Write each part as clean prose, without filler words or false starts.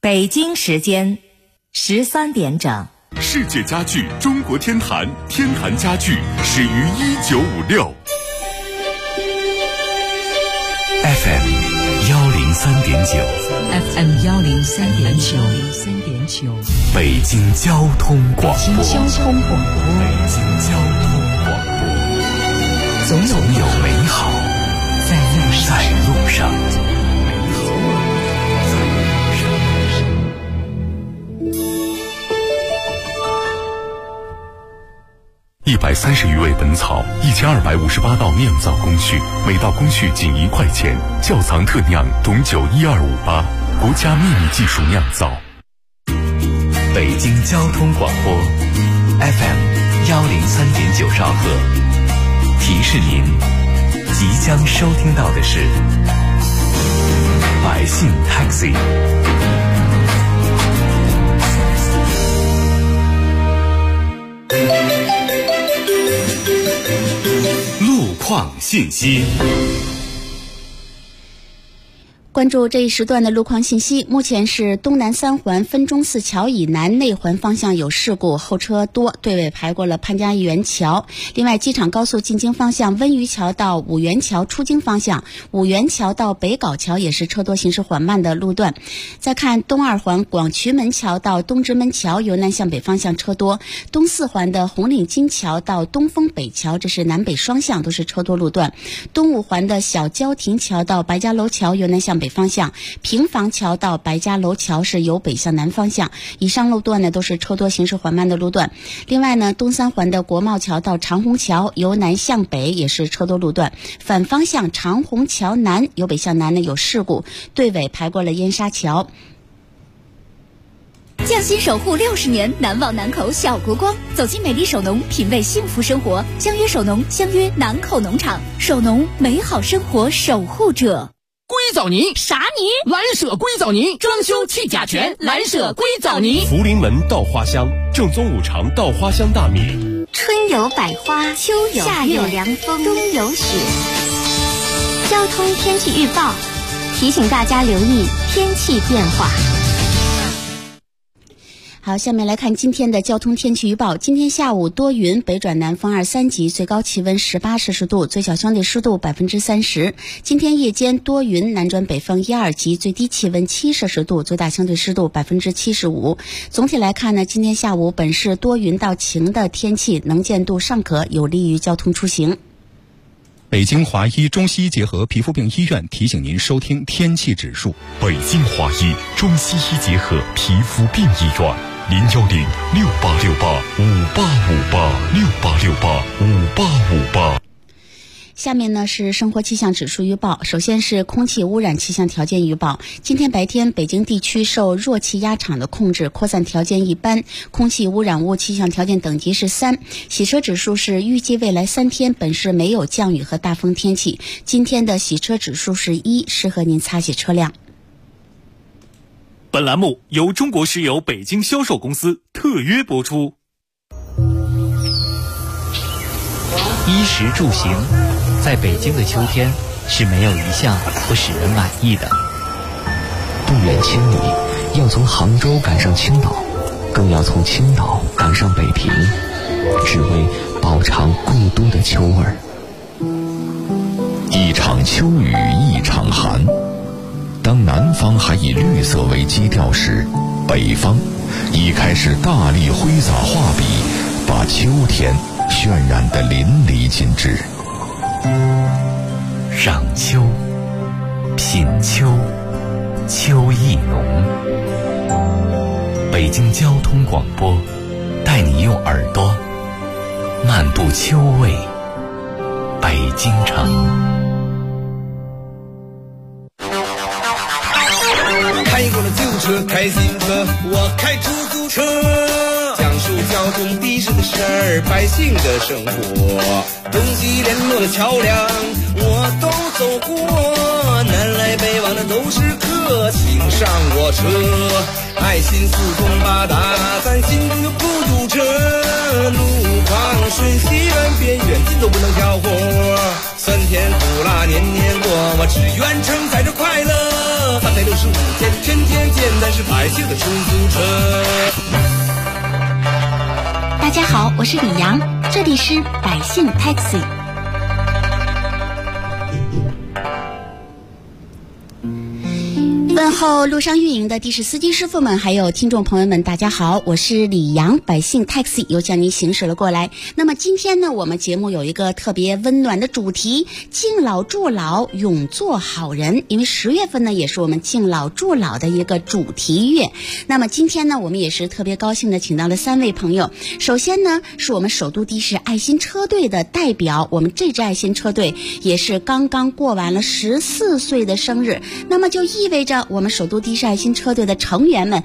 北京时间13点整。 世界家具中国天坛，天坛家具始于1956。FM 103.9，FM 103.9， 北京交通广播， 北京交通广播，总有美好在路上。 130余味本草，1258道酿造工序，每道工序仅1块钱。窖藏特酿董酒12588，国家秘密技术酿造。 北京交通广播 FM 103.9兆赫，提示您即将收听到的是百姓 Taxi。 路况信息。 关注这一时段的路况信息，目前是东南三环分钟寺桥以南内环方向有事故，后车多，队尾排过了潘家园桥。另外，机场高速进京方向温榆桥到五原桥出京方向，五原桥到北碏桥也是车多行驶缓慢的路段。再看东二环广渠门桥到东直门桥由南向北方向车多，东四环的红领巾桥到东风北桥这是南北双向都是车多路段。东五环的小郊亭桥到白家楼桥由南向北方向，平房桥到白家楼桥是由北向南方向。以上路段呢都是车多行驶缓慢的路段。另外呢，东三环的国贸桥到长虹桥由南向北也是车多路段。反方向长虹桥南由北向南呢有事故，队尾排过了燕莎桥。 匠心守护60年，难忘南口小国光。走进美丽首农，品味幸福生活。相约首农，相约南口农场。首农，美好生活守护者。 硅藻泥啥泥？ 蓝舍硅藻泥，装修去甲醛，蓝舍硅藻泥。 福临门稻花香，正宗五常稻花香大米。 春有百花，秋有夏有凉风，冬有雪。交通天气预报提醒大家留意天气变化。 好，下面来看今天的交通天气预报。今天下午多云，北转南风2、3级，最高气温18摄氏度，最小相对湿度30%。今天夜间多云，南转北风1、2级，最低气温7摄氏度，最大相对湿度75%。总体来看呢，今天下午本市多云到晴的天气，能见度尚可，有利于交通出行。 北京华医中西医结合皮肤病医院提醒您收听天气指数。 北京华医中西医结合皮肤病医院，0106868585858，68685858。 下面呢是生活气象指数预报。首先是空气污染气象条件预报。今天白天北京地区受弱气压场的控制，扩散条件一般，空气污染物气象条件等级是3。洗车指数是预计未来3天本市没有降雨和大风天气。今天的洗车指数是1，适合您擦洗车辆。 本栏目由中国石油北京销售公司特约播出。 衣食住行，在北京的秋天是没有一项不使人满意的。 不远千里，要从杭州赶上青岛，更要从青岛赶上北平，只为饱尝故都的秋味儿。 一场秋雨一场寒，当南方还以绿色为基调时，北方已开始大力挥洒画笔，把秋天渲染得淋漓尽致。 赏秋，品秋，秋意浓。北京交通广播带你用耳朵漫步秋味北京城。 开过了旧车，开新车，我开出租车，讲述交通的士的事儿，百姓的生活，东西联络的桥梁我都走过，南来北往的都是客，请上我车，爱心四通八达，咱心中有孤独车，路况顺西远边远近都不能挑活，酸甜苦辣年年过，我只愿承载着快乐。 365天，天天简单是百姓的出租车。 大家好，我是李阳，这里是百姓 Taxi。问候路上运营的的士司机师傅们，还有听众朋友们，大家好，我是李阳，百姓 Taxi 又向您行驶了过来。那么今天呢，我们节目有一个特别温暖的主题，敬老助老，永做好人。因为10月份呢，也是我们敬老助老的一个主题月。那么今天呢，我们也是特别高兴的请到了3位朋友。首先呢，是我们首都的士爱心车队的代表，我们这支爱心车队也是刚刚过完了14岁的生日，那么就意味着我们首都的士爱心车队的成员们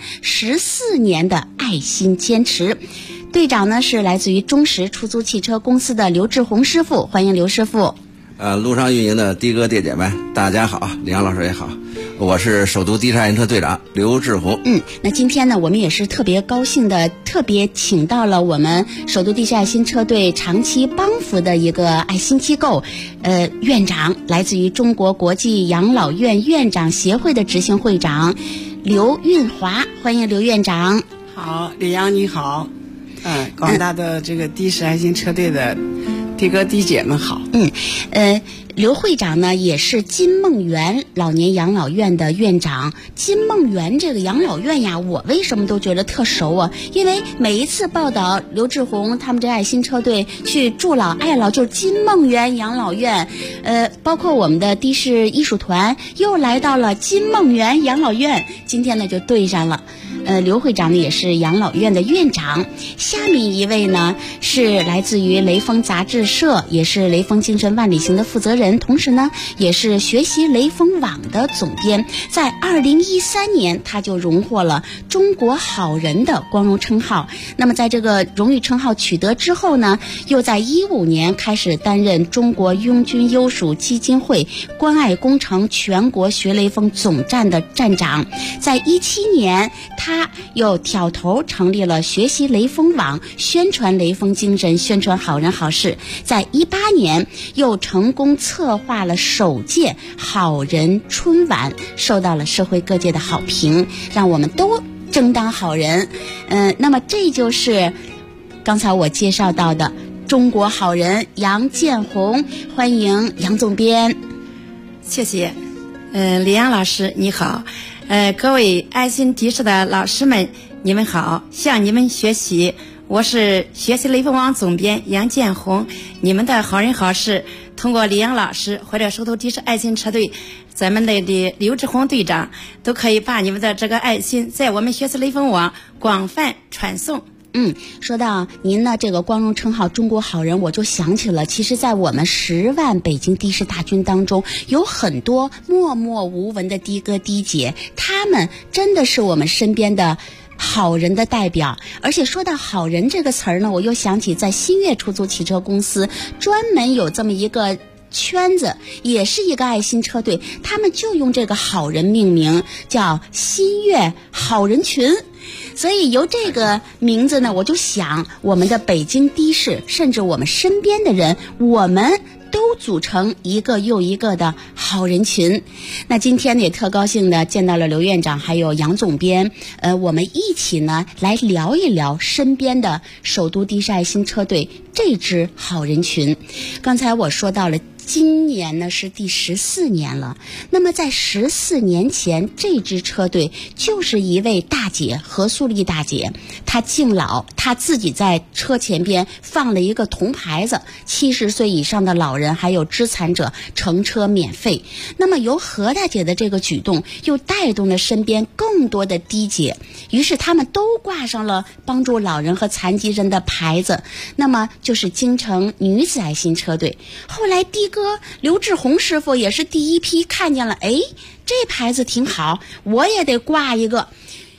14年的爱心坚持。队长呢是来自于中石出租汽车公司的刘志宏师傅，欢迎刘师傅。 路上运营的的哥爹姐们，大家好，李阳老师也好，我是首都的士爱心车队长刘志宏。 那今天呢，我们也是特别高兴的，特别请到了我们首都的士爱心车队长期帮扶的一个爱心机构，院长，来自于中国国际养老院院长协会的执行会长刘运华，欢迎刘院长。 好，李阳你好，广大的这个的士爱心车队的的哥的姐们好。 刘会长呢也是金梦园老年养老院的院长。金梦园这个养老院呀，我为什么都觉得特熟啊？因为每一次报道刘志宏他们这爱心车队去助老爱老，就是金梦园养老院。包括我们的的士艺术团又来到了金梦园养老院，今天呢就对上了。刘会长呢也是养老院的院长。下面一位呢是来自于雷锋杂志社，也是雷锋精神万里行的负责人，同时呢也是学习雷锋网的总编。在2013年他就荣获了中国好人的光荣称号。那么在这个荣誉称号取得之后呢，又在15年开始担任中国拥军优属基金会关爱工程全国学雷锋总站的站长。在17年他又挑头成立了学习雷锋网，宣传雷锋精神，宣传好人好事。在18年又成功策划了首届好人春晚，受到了社会各界的好评，让我们都争当好人。那么这就是刚才我介绍到的中国好人杨建红，欢迎杨总编。 谢谢。李阳老师你好，各位爱心的士的老师们你们好，向你们学习。我是学习雷锋网总编杨建红，你们的好人好事通过李阳老师或者首都的士爱心车队咱们的刘志宏队长都可以把你们的这个爱心在我们学习雷锋网广泛传送。 说到您的这个光荣称号中国好人，我就想起了，其实在我们10万北京的士大军当中，有很多默默无闻的的哥的姐，他们真的是我们身边的好人的代表。而且说到好人这个词儿呢，我又想起在新月出租汽车公司专门有这么一个圈子，也是一个爱心车队，他们就用这个好人命名，叫新月好人群。所以由这个名字呢，我就想我们的北京的士，甚至我们身边的人，我们都组成一个又一个的好人群。那今天呢也特高兴的见到了刘院长还有杨总编，我们一起呢来聊一聊身边的首都的士爱心车队这支好人群。刚才我说到了今年呢是第14年了，那么在14年前，这支车队就是一位大姐何素丽大姐，她敬老，她自己在车前边放了一个铜牌子，70岁以上的老人还有肢残者乘车免费。那么由何大姐的这个举动，又带动了身边更多的的姐，于是他们都挂上了帮助老人和残疾人的牌子，那么就是京城女子爱心车队。后来的哥刘志宏师傅也是第一批看见了，这牌子挺好，我也得挂一个。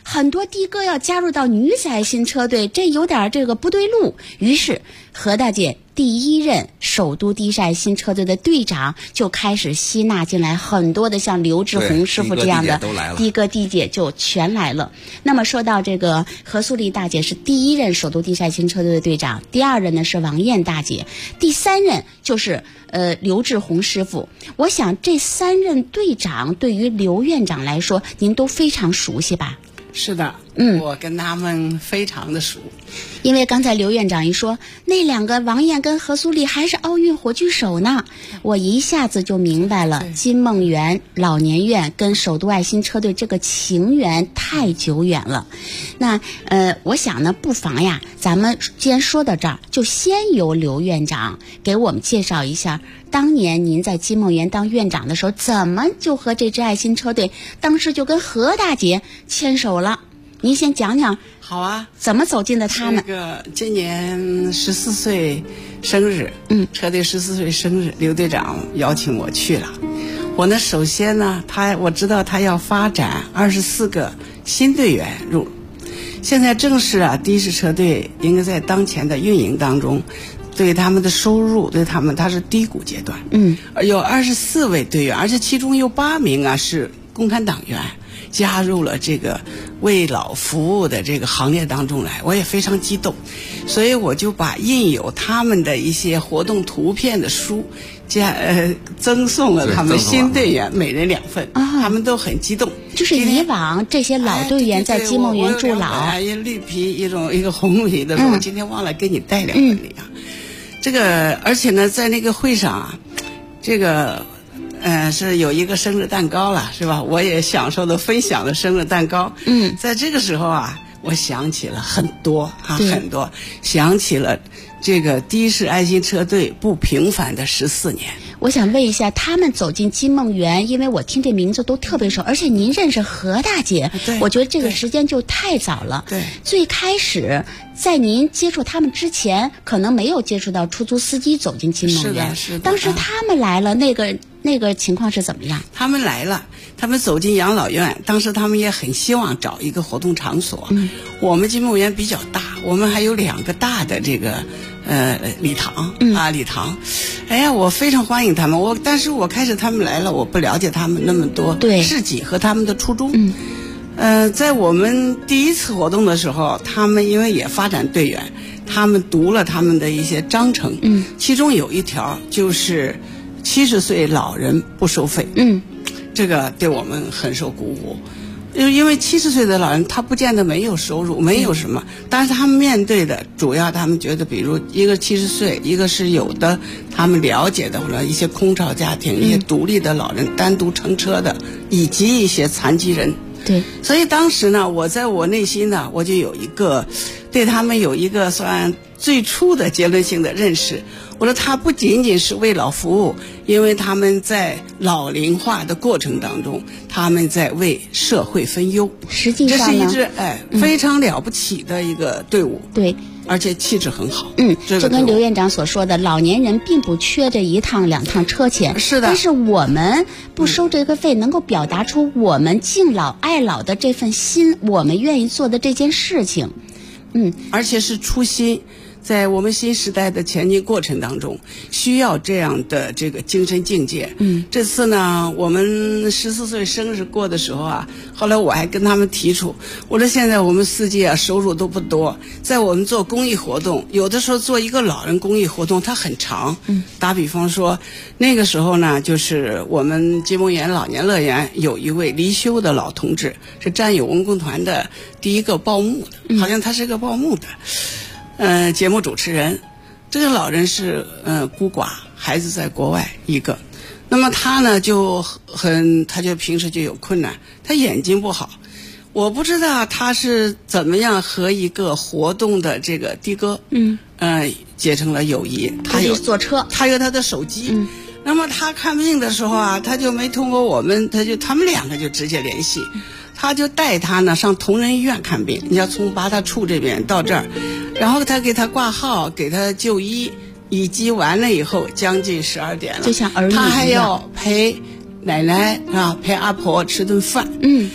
很多的哥要加入到女子爱心车队，这有点这个不对路。于是何大姐第一任首都的士爱心车队的队长就开始吸纳进来很多的像刘志宏师傅这样的的哥的姐就全来了。那么说到这个何素丽大姐是第一任首都的士爱心车队的队长，第二任呢是王艳大姐，第三任就是刘志宏师傅。我想这三任队长对于刘院长来说您都非常熟悉吧？ 是的，我跟他们非常的熟。 因为刚才刘院长一说那两个王艳跟何苏丽还是奥运火炬手呢，我一下子就明白了金梦园老年院跟首都爱心车队这个情缘太久远了。那我想呢不妨呀，咱们既然说到这儿，就先由刘院长给我们介绍一下当年您在金梦园当院长的时候，怎么就和这支爱心车队当时就跟何大姐牵手了？您先讲讲。 好啊， 怎么走进的他们？ 这个今年14岁生日，车队14岁生日，刘队长邀请我去了。我呢，首先呢，我知道他要发展24个新队员入，现在正是的士车队应该在当前的运营当中，对他们的收入，对他是低谷阶段。而有24位队员，而且其中有8名是共产党员。加入了这个为老服务的这个行列当中来，我也非常激动，所以我就把印有他们的一些活动图片的书赠送了他们新队员每人2份，他们都很激动。 就是以往这些老队员在金梦园驻老， 一绿皮一个红皮的时候，今天忘了给你带2份礼啊。这个而且呢，在那个会上这个。是有一个生日蛋糕了，是吧？我也享受的分享了生日蛋糕。在这个时候我想起了很多很多，想起了这个的士爱心车队不平凡的14年。 我想问一下，他们走进金梦园，因为我听这名字都特别熟，而且您认识何大姐，我觉得这个时间就太早了。 对， 最开始在您接触他们之前，可能没有接触到出租司机走进金梦园。 是的。 当时他们来了，那个情况是怎么样？ 他们来了，他们走进养老院，当时他们也很希望找一个活动场所。我们金梦园比较大，我们还有2个大的这个礼堂礼堂。哎呀，我非常欢迎他们。但是我开始他们来了，我不了解他们那么多事迹和他们的初衷。在我们第一次活动的时候，他们因为也发展队员，他们读了他们的一些章程。其中有一条就是70岁老人不收费。这个对我们很受鼓舞。因为70岁的老人他不见得没有收入，没有什么，但是他们面对的主要他们觉得，比如一个70岁，一个是有的他们了解的或者一些空巢家庭，一些独立的老人单独乘车的，以及一些残疾人。 对， 所以当时呢，我在我内心呢，我就有一个对他们有一个算最初的结论性的认识。我说他不仅仅是为老服务，因为他们在老龄化的过程当中，他们在为社会分忧。 实际上呢， 这是一支非常了不起的一个队伍。 对， 而且气质很好。 就跟刘院长所说的，老年人并不缺这1趟2趟车钱。 是的。 但是我们不收这个费，能够表达出我们敬老爱老的这份心，我们愿意做的这件事情。 而且是初心。在我们新时代的前进过程当中，需要这样的这个精神境界。这次呢，我们14岁生日过的时候后来我还跟他们提出，我说现在我们司机收入都不多，在我们做公益活动，有的时候做一个老人公益活动它很长。打比方说，那个时候呢，就是我们金梦园老年乐园有一位离休的老同志，是战友文工团的第一个报幕的，好像他是个报幕的。节目主持人，这个老人是孤寡，孩子在国外一个，那么他呢他就平时就有困难，他眼睛不好，我不知道他是怎么样和一个活动的这个的哥结成了友谊。 他有坐车， 他有他的手机。那么他看病的时候他就没通过我们，他们2个就直接联系。他就带他呢上同仁医院看病，你要从八大处这边到这儿，然后他给他挂号，给他就医，以及完了以后将近12点了， 就像儿女一样， 他还要陪奶奶陪阿婆吃顿饭。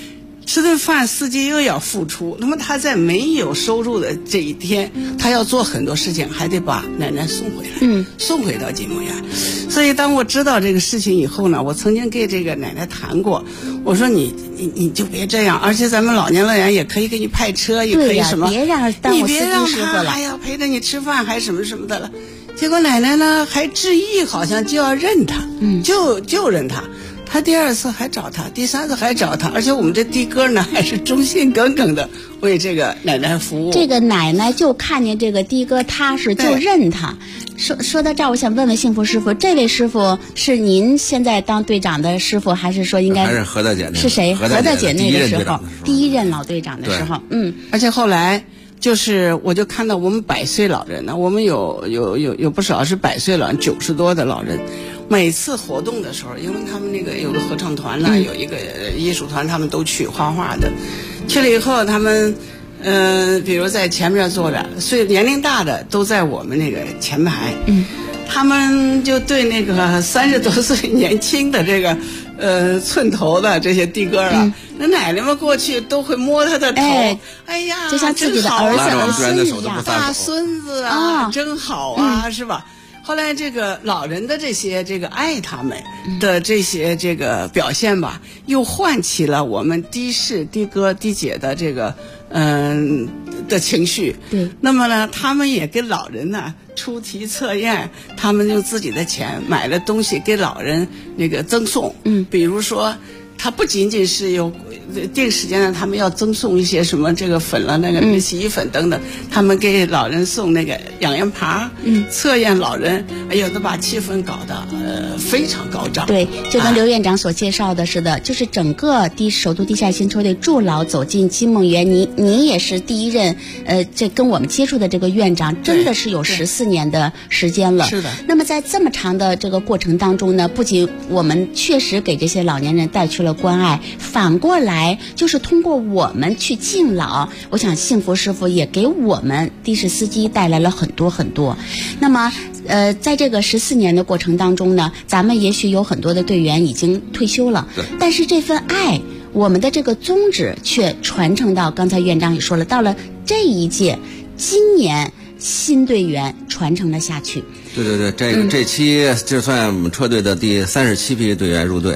吃顿饭司机又要付出，那么他在没有收入的这一天，他要做很多事情，还得把奶奶送回来，送回到金梦园。所以当我知道这个事情以后呢，我曾经给这个奶奶谈过，我说你就别这样，而且咱们老年乐园也可以给你派车，也可以什么， 别让耽误司机师傅了， 还要陪着你吃饭，还什么什么的了。结果奶奶呢还执意，好像就要认他，就认他。他第二次还找他，第三次还找他，而且我们这的哥呢还是忠心耿耿的为这个奶奶服务。 这个奶奶就看见这个的哥踏实，就认他。说到这儿，我想问问幸福师傅，这位师傅是您现在当队长的师傅，还是说应该还是何大姐那个？ 是谁？何大姐那个时候，第一任老队长的时候， 而且后来。就是我就看到我们100岁老人呢，我们有不少是100岁老人，90多的老人，每次活动的时候，因为他们那个有个合唱团呢，有一个艺术团，他们都去画画的，去了以后他们比如在前面坐着，所以年龄大的都在我们那个前排，他们就对那个30多岁年轻的这个寸头的这些的哥啊，那奶奶们过去都会摸他的头，哎呀， 就像自己的儿子儿孙一样， 大孙子啊，真好啊，是吧？后来这个老人的这些这个爱他们的这些这个表现吧，又唤起了我们的士的哥的姐的这个的情绪。 对， 那么呢，他们也给老人呢出题测验，他们用自己的钱买了东西给老人那个赠送。比如说，他不仅仅是有定时间呢，他们要赠送一些什么这个粉了，那个洗衣粉等等，他们给老人送那个养颜盘，测验老人，哎呦，都把气氛搞得非常高涨。 对，就跟刘院长所介绍的似的，就是整个首都地下新车队助老走进金梦园，你也是第一任，这跟我们接触的这个院长，真的是有14年的时间了。 是的。 那么在这么长的这个过程当中呢，不仅我们确实给这些老年人带去了关爱，反过来就是通过我们去敬老，我想幸福师傅也给我们的士司机带来了很多很多。那么在这个14年的过程当中呢，咱们也许有很多的队员已经退休了，但是这份爱，我们的这个宗旨却传承到刚才院长也说了，到了这一届，今年新队员传承了下去。 对，这期就算我们车队的第37批队员入队。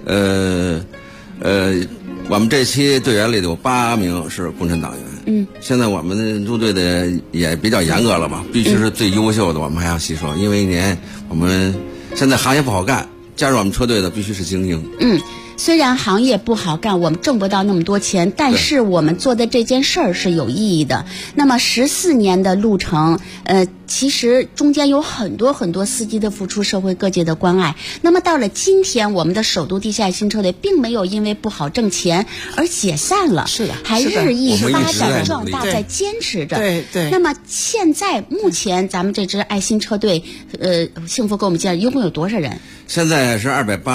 我们这期队员里有8名是共产党员。现在我们入队的也比较严格了嘛，必须是最优秀的，我们还要吸收，因为一年我们现在行业不好干，加入我们车队的必须是精英。 虽然行业不好干，我们挣不到那么多钱，但是我们做的这件事儿是有意义的。那么14年的路程，其实中间有很多很多司机的付出，社会各界的关爱。那么到了今天，我们的首都地下新车队并没有因为不好挣钱而解散了， 是的， 还日益发展壮大，在坚持着。 对。 那么现在目前咱们这支爱心车队，幸福给我们介绍，一共有多少人？ 现在是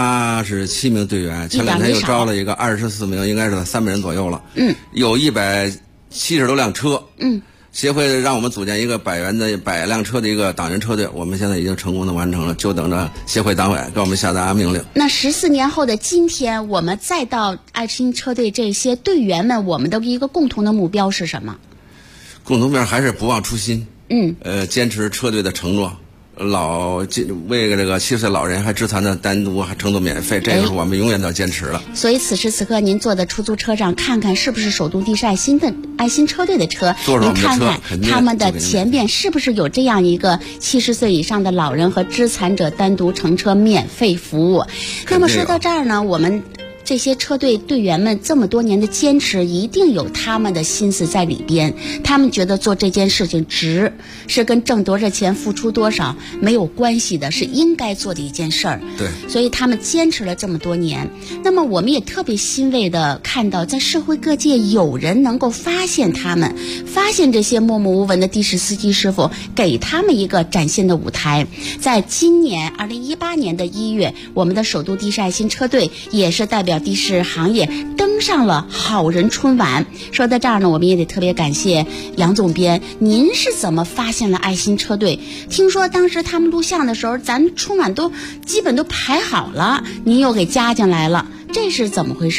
287名队员，前2天又招了一个24名，应该是300人左右了。有170多辆车。协会让我们组建一个100辆车的一个党员车队，我们现在已经成功的完成了，就等着协会党委给我们下达命令。 那14年后的今天，我们再到爱心车队这些队员们，我们的一个共同的目标是什么？ 共同目标还是不忘初心。坚持车队的承诺。为这个70岁老人还致残的单独还乘坐免费，这个是我们永远都要坚持了。 所以此时此刻您坐在出租车上，看看是不是首都地市爱心车队的车，您看看他们的前边是不是有这样一个70岁以上的老人和肢残者单独乘车免费服务。那么说到这儿呢，我们这些车队队员们这么多年的坚持，一定有他们的心思在里边。他们觉得做这件事情值，是跟挣多少钱、付出多少没有关系的，是应该做的一件事儿。 对， 所以他们坚持了这么多年。那么我们也特别欣慰的看到，在社会各界有人能够发现他们，发现这些默默无闻的的士司机师傅，给他们一个展现的舞台。在今年2018年的1月，我们的首都的士爱心车队也是代表的士行业登上了好人春晚。说到这儿呢，我们也得特别感谢杨总编，您是怎么发现了爱心车队？听说当时他们录像的时候，咱春晚都基本都排好了，您又给加进来了，这是怎么回事？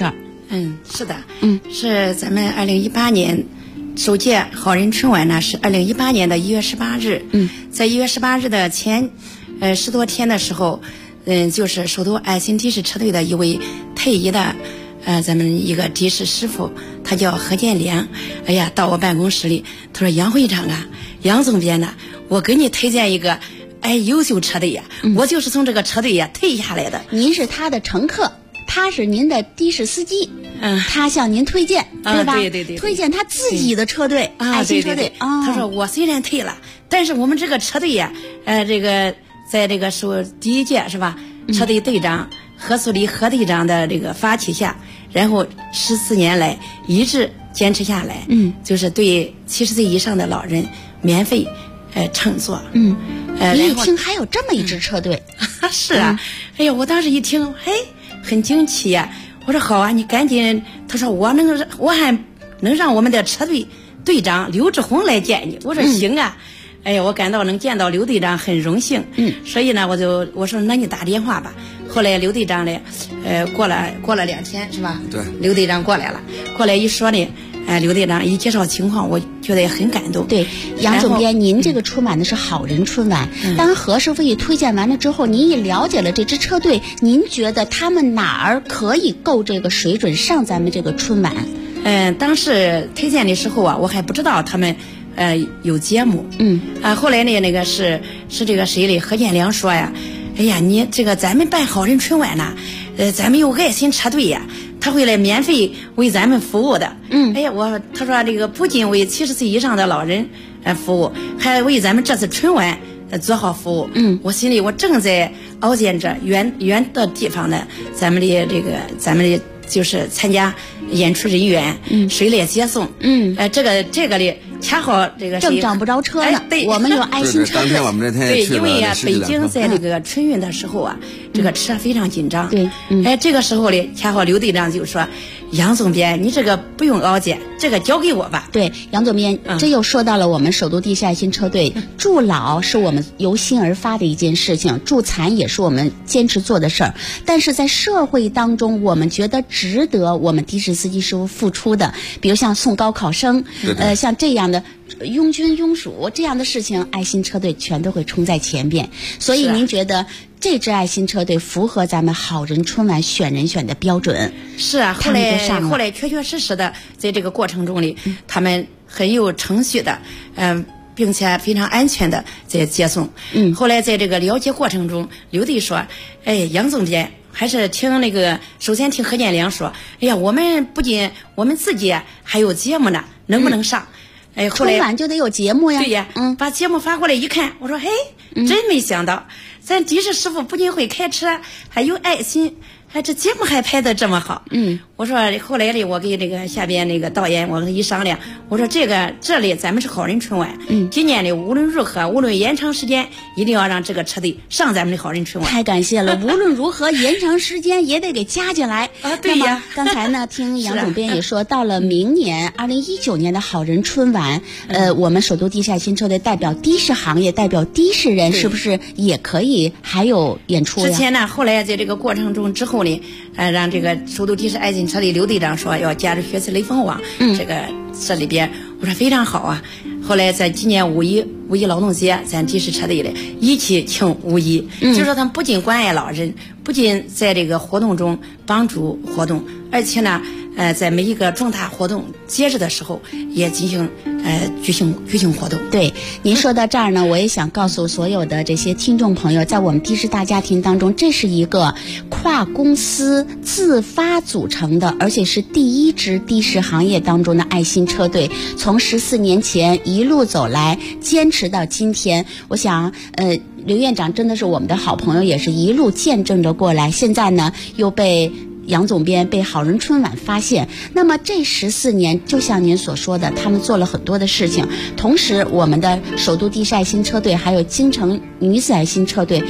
是的，是咱们2018年首届好人春晚呢，是2018年的1月18日。在1月18日的前10多天的时候，就是首都爱心的士车队的一位退役的咱们一个的士师傅，他叫何建良。哎呀，到我办公室里，他说杨会长啊，杨总编呐，我给你推荐一个优秀车队呀，我就是从这个车队呀退下来的。 您是他的乘客，他是您的的士司机。他向您推荐，对吧？ 对， 推荐他自己的车队，爱心车队。 他说我虽然退了，但是我们这个车队呀，这个在这个是第一届是吧？车队队长何素丽何队长的这个发起下，然后14年来一直坚持下来。就是对70岁以上的老人免费乘坐。 你一听还有这么一支车队？ 是啊，哎呀，我当时一听，很惊奇呀。我说好啊，你赶紧。他说我还能让我们的车队队长刘志宏来见你。我说行啊。哎呀，我感到能见到刘队长很荣幸。所以呢，我说那你打电话吧。后来刘队长呢，过了2天是吧？ 对。 刘队长过来了，过来一说呢，刘队长一介绍情况，我觉得也很感动。 对，杨总编，您这个春晚的是好人春晚。当何师傅一推荐完了之后，您也了解了这支车队，您觉得他们哪儿可以够这个水准上咱们这个春晚？ 当时推荐的时候啊，我还不知道他们有节目。后来呢，那个是这个谁嘞？何建良说呀，哎呀，你这个咱们办好人春晚呢，咱们有爱心车队呀，他会来免费为咱们服务的。哎呀，他说这个不仅为70岁以上的老人服务，还为咱们这次春晚做好服务。我心里我正在熬煎着远的地方呢，咱们的就是参加演出人员谁来接送。这个里恰好这个正找不着车呢。 对， 我们有爱心车。 当天我们这天因为北京在这个春运的时候啊，这个车非常紧张。 对， 这个时候呢，恰好刘队长就说：“杨总编，你这个不用熬煎，这个交给我吧。” 对，杨总编，这又说到了我们首都的士爱心车队，助老是我们由心而发的一件事情，助残也是我们坚持做的事儿。但是在社会当中，我们觉得值得我们的士司机师傅付出的，比如像送高考生，像这样的拥军拥属这样的事情，爱心车队全都会冲在前边。所以您觉得这支爱心车队符合咱们好人春晚选人选的标准？ 是啊，后来确确实实的在这个过程中里，他们很有程序的，并且非常安全的在接送。后来在这个了解过程中，刘队说：“哎，杨总编。”还是首先听何建良说，哎呀，我们自己还有节目呢，能不能上？后来春晚就得有节目呀。 对呀，把节目发过来一看，我说，嘿，真没想到，咱的士师傅不仅会开车，还有爱心，这节目还拍得这么好。我说后来我给这个下边那个导演，我跟他一商量，我说这里咱们是好人春晚，今年的无论如何，无论延长时间，一定要让这个车队上咱们的好人春晚。 太感谢了，无论如何延长时间也得给加进来啊。对呀， 刚才呢听杨总编也说，到了明年2019年的好人春晚，我们首都的士爱心车队代表的士行业，代表的士人，是不是也可以还有演出呀？ 之前呢，后来在这个过程中之后呢，让这个首都的士爱心车队刘队长说要加入学习雷锋网，这里边我说非常好啊。后来在今年五一劳动节，咱的士车队里一起庆五一，就是说他们不仅关爱老人，不仅在这个活动中帮助活动，而且呢，在每一个重大活动节日的时候也进行举行活动。 对，您说到这儿呢，我也想告诉所有的这些听众朋友，在我们的士大家庭当中，这是一个跨公司自发组成的，而且是第一支的士行业当中的爱心车队，从14年前一路走来，坚持到今天。我想刘院长真的是我们的好朋友，也是一路见证着过来，现在呢又被杨总编被好人春晚发现。那么这14年，就像您所说的，他们做了很多的事情。同时我们的首都的士爱心车队还有京城女子爱心车队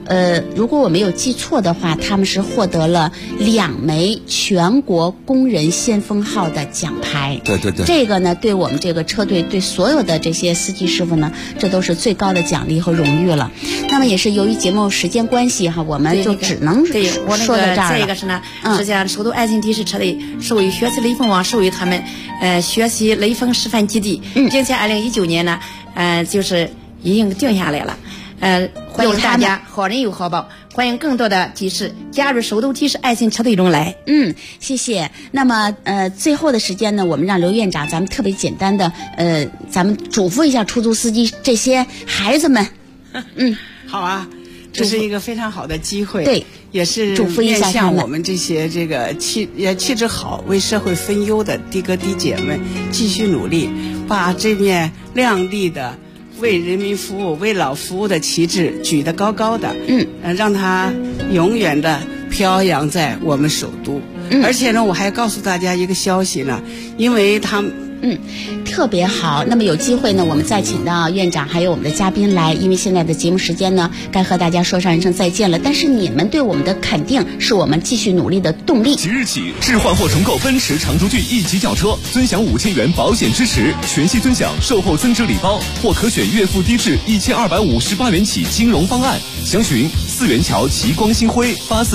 如果我没有记错的话，他们是获得了2枚全国工人先锋号的奖牌。 对对对， 这个呢，对我们这个车队，对所有的这些司机师傅呢，这都是最高的奖励和荣誉了。那么也是由于节目时间关系哈，我们就只能说到这儿了。 这个是呢，实际上首都爱信的士车队授予学习雷锋网，授予他们学习雷锋示范基地，并且2019年呢，就是已经定下来了。欢迎大家好人有好报，欢迎更多的的士加入首都的士爱心车队中来。 谢谢。那么最后的时间呢，我们让刘院长咱们特别简单的咱们嘱咐一下出租司机这些孩子们。 好啊，这是一个非常好的机会， 对， 也是嘱咐一下面向我们这些这个气质好、为社会分忧的的哥的姐们，继续努力，把这面亮丽的为人民服务、为老服务的旗帜举得高高的，让它永远的飘扬在我们首都。而且呢，我还告诉大家一个消息呢，因为他们特别好。那么有机会呢，我们再请到院长还有我们的嘉宾来，因为现在的节目时间呢，该和大家说上一声再见了。但是你们对我们的肯定是我们继续努力的动力。 即日起，置换或重购奔驰长轴距1级轿车，尊享5000元保险支持，全系尊享售后增值礼包，或可选月付低至1258元起金融方案。详询4元桥齐光新辉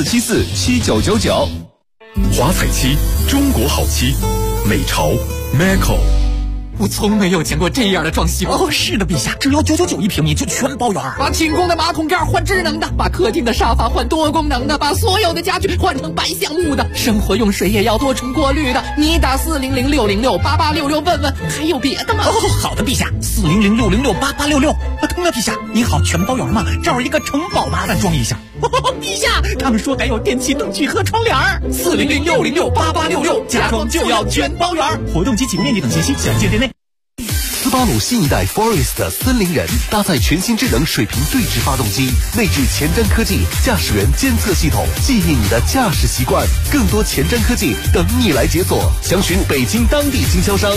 84747999。 华彩漆，中国好漆，美潮 Macco。 我从没有见过这样的装修。 哦，是的，陛下，只要9991平米就全包圆。 把清空的马桶盖换智能的，把客厅的沙发换多功能的，把所有的家具换成白橡木的，生活用水也要多重过滤的。你打400-606-8866问问，还有别的吗？ 哦，好的，陛下，400-606-8866。那陛下你好，全包圆吗？这儿一个城堡，麻烦装一下。陛下，他们说还有电器灯具和窗帘。 400-606-8866，家装就要全包圆。 活动及起步面积等信息详见店内。 斯巴鲁新一代 Forest 森林人搭载全新智能水平对置发动机，内置前瞻科技驾驶员监测系统，记忆你的驾驶习惯。更多前瞻科技等你来解锁，详询北京当地经销商。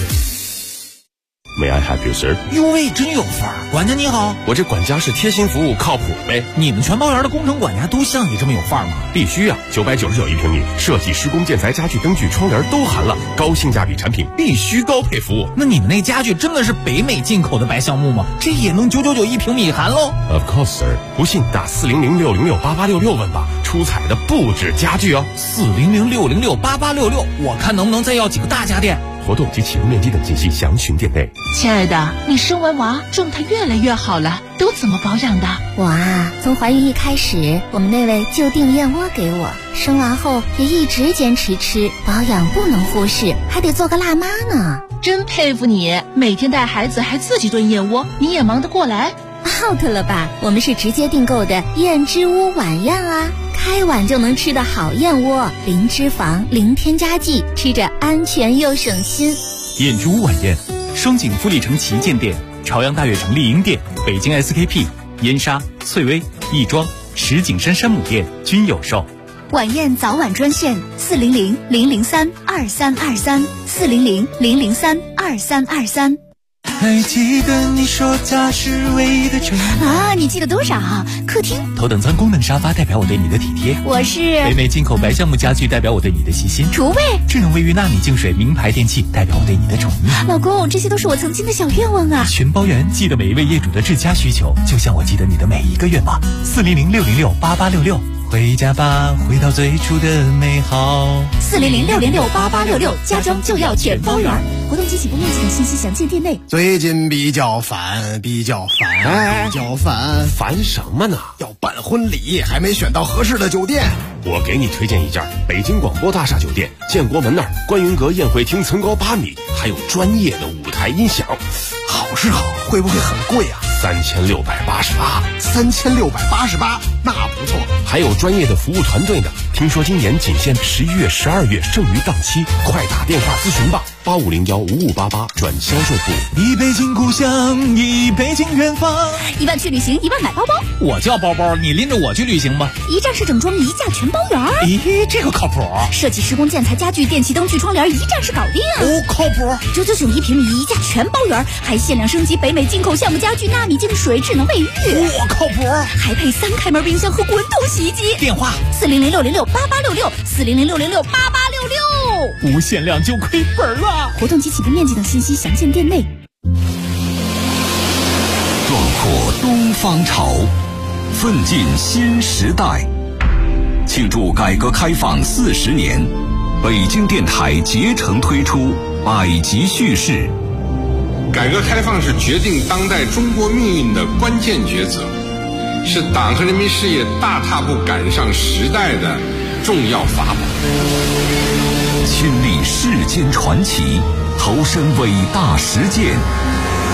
May I help you, sir？ 哟喂，真有范儿！管家你好， 我这管家是贴心服务，靠谱呗。 你们全包圆的工程管家都像你这么有范儿吗？ 必须啊！9991平米，设计、施工、建材、家具、灯具、窗帘都含了，高性价比产品，必须高配服务。 那你们那家具真的是北美进口的白橡木吗？这也能9991平米含喽 ？Of course, sir。不信打400-606-8866问吧，出彩的不止家具哦。 400-606-8866，我看能不能再要几个大家电。 活动及起步面积等信息详询店内。 亲爱的，你生完娃状态越来越好了，都怎么保养的？ 我啊，从怀孕一开始，我们那位就订燕窝给我，生完后也一直坚持吃，保养不能忽视，还得做个辣妈呢。 真佩服你，每天带孩子还自己炖燕窝，你也忙得过来。 out 了吧，我们是直接订购的燕之屋晚宴啊，开碗就能吃的好燕窝，零脂肪零添加剂，吃着安全又省心。 燕之屋晚宴，双井富力城旗舰店、朝阳大悦城丽婴店、北京 SKP、燕莎、翠微、亦庄、石景山山姆店均有售。 晚宴早晚专线400-003-2323，400-003-2323。 还记得你说家是唯一的城啊？你记得多少？客厅头等舱功能沙发代表我对你的体贴， 我是北美进口白橡木家具代表我对你的细心， 厨卫智能卫浴纳米净水名牌电器代表我对你的宠溺。 老公，这些都是我曾经的小愿望啊！ 全包圆，记得每一位业主的至佳需求，就像我记得你的每一个愿望。400-606-8866，回家吧，回到最初的美好。 400-606-8866，家装就要全包圆。活动及起步面积等信息详见店内。 最近比较烦， 烦什么呢？ 要办婚礼，还没选到合适的酒店。 我给你推荐一家北京广播大厦酒店，建国门那儿观云阁宴会厅层高8米，还有专业的舞台音响。 好是好，会不会很贵啊？3688，那不错。 还有专业的服务团队呢。听说今年仅限11月、12月剩余档期，快打电话咨询吧。 85015588转销售部。 一北京故乡，一北京远方。 1万去旅行，1万买包包。 我叫包包，你拎着我去旅行吧。 一站式整装，一价全包圆。 咦，这个靠谱。 设计施工建材家具电器灯具窗帘一站式搞定。 靠谱。 999一平米，一价全包圆，还限量升级北美进口项目家具纳米净水智能卫浴。 靠谱。 还配3开门冰箱和滚筒洗衣机。 电话 400668866，400668866。 无限量就亏本了。 活动及起订面积等信息详见店内。 壮阔东方潮，奋进新时代。庆祝改革开放40年，北京电台竭诚推出百集叙事。 改革开放是决定当代中国命运的关键抉择，是党和人民事业大踏步赶上时代的重要法宝。 亲历世间传奇，投身伟大实践，